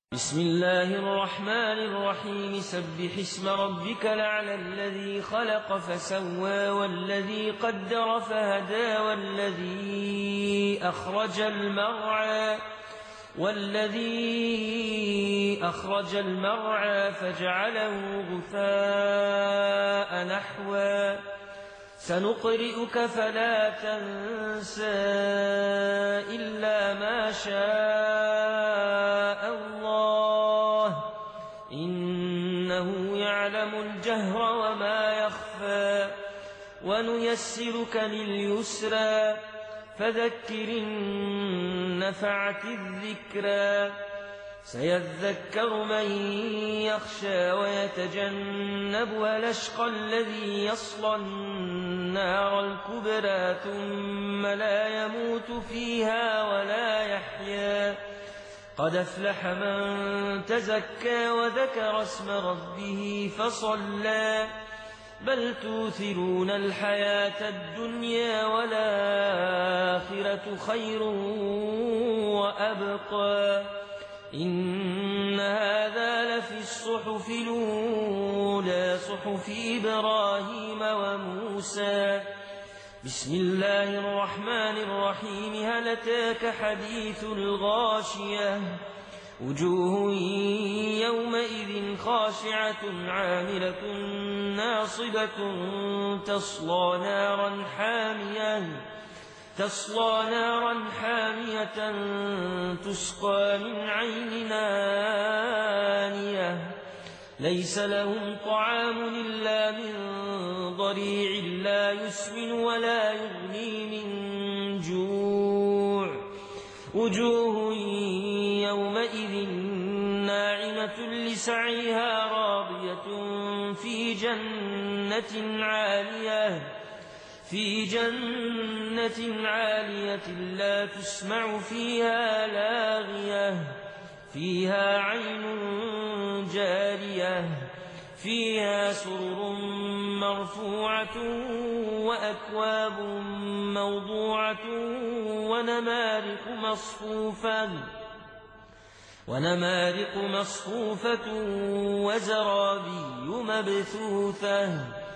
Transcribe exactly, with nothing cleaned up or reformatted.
بسم الله الرحمن الرحيم سبح اسم ربك الأعلى الذي خلق فسوى والذي قدر فهدى والذي أخرج المرعى والذي أخرج المرعى فجعله غثاء نحوا سنقرئك فلا تنسى إلا ما شاء الله إنه يعلم الجهر وما يخفى ونيسرك لليسرى فذكر إن نفعت الذكرى سيذكر من يخشى ويتجنبها الأشقى الذي يصلى النار الكبرى ثم لا يموت فيها ولا يحيا قد أفلح من تزكى وذكر اسم ربه فصلى بل توثرون الحياة الدنيا والآخرة خير وأبقى إن هذا لفي الصحف الأولى صحف إبراهيم وموسى بسم الله الرحمن الرحيم هل أتاك حديث الغاشية وجوه يومئذ خاشعة عاملة ناصبة تصلى نارا حامية تصلى نارا حامية تسقى من عين آنية ليس لهم طعام إلا من ضريع لا يسمن ولا يغني من جوع وجوه يومئذ ناعمة لسعيها راضية في جنة عالية في جنة عالية لا تسمع فيها لاغية فيها عين جارية فيها سرر مرفوعة وأكواب موضوعة ونمارق مصفوفة ونمارق مصفوفة وزرابي مبثوثة